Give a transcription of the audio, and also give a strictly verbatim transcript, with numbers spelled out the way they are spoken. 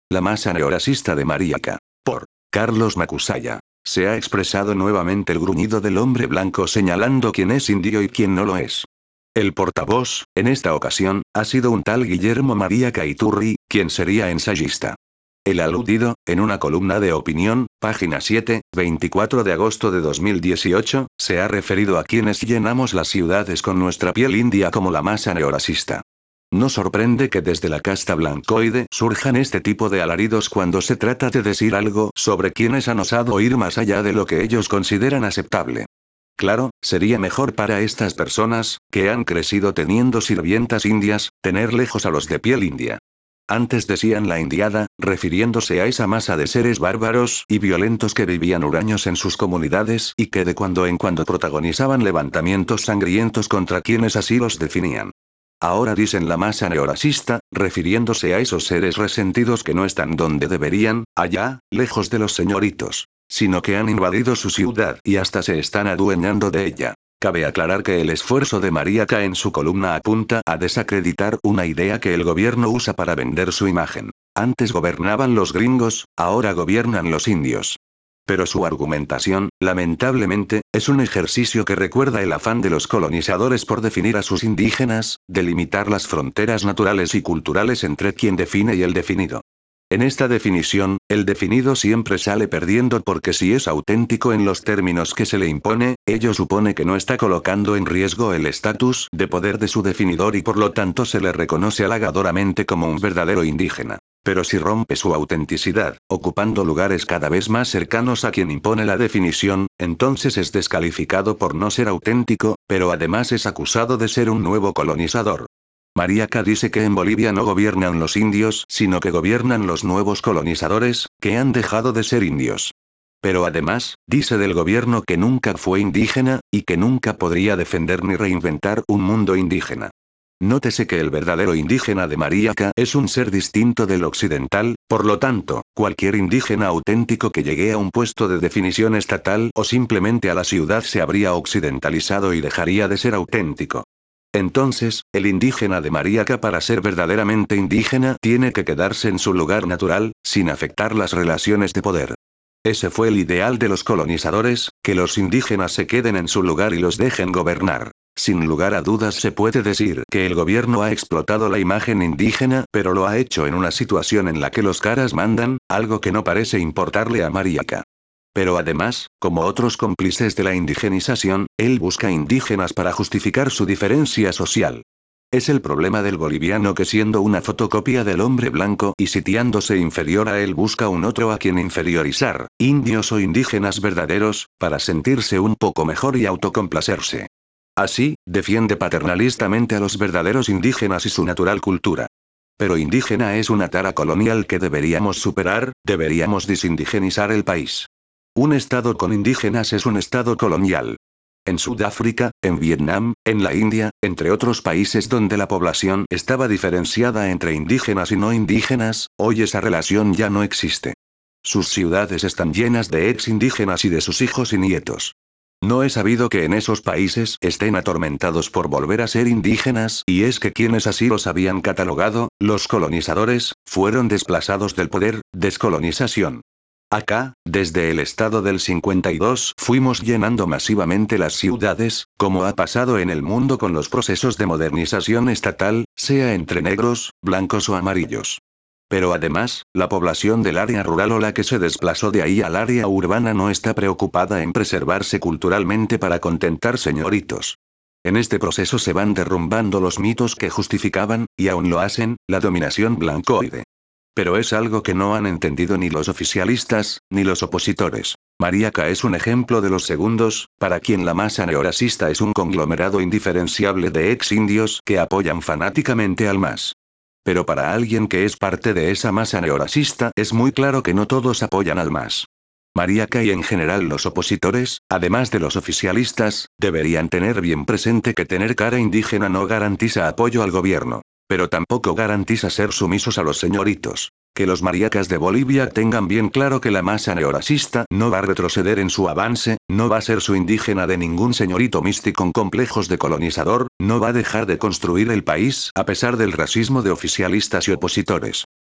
La masa neoracista de Mariaca. Por Carlos Macusaya. Se ha expresado nuevamente el gruñido del hombre blanco señalando quién es indio y quién no lo es. El portavoz, en esta ocasión, ha sido un tal Guillermo Mariaca Iturri, quien sería ensayista. El aludido, en una columna de opinión, página siete, veinticuatro de agosto de dos mil dieciocho, se ha referido a quienes llenamos las ciudades con nuestra piel india como la masa neoracista. No sorprende que desde la casta blancoide surjan este tipo de alaridos cuando se trata de decir algo sobre quienes han osado ir más allá de lo que ellos consideran aceptable. Claro, sería mejor para estas personas, que han crecido teniendo sirvientas indias, tener lejos a los de piel india. Antes decían la indiada, refiriéndose a esa masa de seres bárbaros y violentos que vivían huraños en sus comunidades y que de cuando en cuando protagonizaban levantamientos sangrientos contra quienes así los definían. Ahora dicen la masa neoracista, refiriéndose a esos seres resentidos que no están donde deberían, allá, lejos de los señoritos, sino que han invadido su ciudad y hasta se están adueñando de ella. Cabe aclarar que el esfuerzo de Mariaca en su columna apunta a desacreditar una idea que el gobierno usa para vender su imagen. Antes gobernaban los gringos, ahora gobiernan los indios. Pero su argumentación, lamentablemente, es un ejercicio que recuerda el afán de los colonizadores por definir a sus indígenas, delimitar las fronteras naturales y culturales entre quien define y el definido. En esta definición, el definido siempre sale perdiendo porque si es auténtico en los términos que se le impone, ello supone que no está colocando en riesgo el estatus de poder de su definidor y por lo tanto se le reconoce halagadoramente como un verdadero indígena. Pero si rompe su autenticidad, ocupando lugares cada vez más cercanos a quien impone la definición, entonces es descalificado por no ser auténtico, pero además es acusado de ser un nuevo colonizador. Mariaca dice que en Bolivia no gobiernan los indios, sino que gobiernan los nuevos colonizadores, que han dejado de ser indios. Pero además, dice del gobierno que nunca fue indígena, y que nunca podría defender ni reinventar un mundo indígena. Nótese que el verdadero indígena de Mariaca es un ser distinto del occidental, por lo tanto, cualquier indígena auténtico que llegue a un puesto de definición estatal o simplemente a la ciudad se habría occidentalizado y dejaría de ser auténtico. Entonces, el indígena de Mariaca para ser verdaderamente indígena tiene que quedarse en su lugar natural, sin afectar las relaciones de poder. Ese fue el ideal de los colonizadores, que los indígenas se queden en su lugar y los dejen gobernar. Sin lugar a dudas se puede decir que el gobierno ha explotado la imagen indígena, pero lo ha hecho en una situación en la que los caras mandan, algo que no parece importarle a Mariaca. Pero además, como otros cómplices de la indigenización, él busca indígenas para justificar su diferencia social. Es el problema del boliviano que siendo una fotocopia del hombre blanco y sitiándose inferior a él busca un otro a quien inferiorizar, indios o indígenas verdaderos, para sentirse un poco mejor y autocomplacerse. Así, defiende paternalistamente a los verdaderos indígenas y su natural cultura. Pero indígena es una tara colonial que deberíamos superar, deberíamos desindigenizar el país. Un estado con indígenas es un estado colonial. En Sudáfrica, en Vietnam, en la India, entre otros países donde la población estaba diferenciada entre indígenas y no indígenas, hoy esa relación ya no existe. Sus ciudades están llenas de ex indígenas y de sus hijos y nietos. No he sabido que en esos países estén atormentados por volver a ser indígenas, y es que quienes así los habían catalogado, los colonizadores, fueron desplazados del poder, descolonización. Acá, desde el estado del cincuenta y dos, fuimos llenando masivamente las ciudades, como ha pasado en el mundo con los procesos de modernización estatal, sea entre negros, blancos o amarillos. Pero además, la población del área rural o la que se desplazó de ahí al área urbana no está preocupada en preservarse culturalmente para contentar señoritos. En este proceso se van derrumbando los mitos que justificaban, y aún lo hacen, la dominación blancoide. Pero es algo que no han entendido ni los oficialistas, ni los opositores. Mariaca es un ejemplo de los segundos, para quien la masa neoracista es un conglomerado indiferenciable de ex indios que apoyan fanáticamente al M A S. Pero para alguien que es parte de esa masa neoracista es muy claro que no todos apoyan al M A S. Mariaca y en general los opositores, además de los oficialistas, deberían tener bien presente que tener cara indígena no garantiza apoyo al gobierno. Pero tampoco garantiza ser sumisos a los señoritos. Que los mariacas de Bolivia tengan bien claro que la masa neoracista no va a retroceder en su avance, no va a ser su indígena de ningún señorito místico con complejos de colonizador, no va a dejar de construir el país a pesar del racismo de oficialistas y opositores.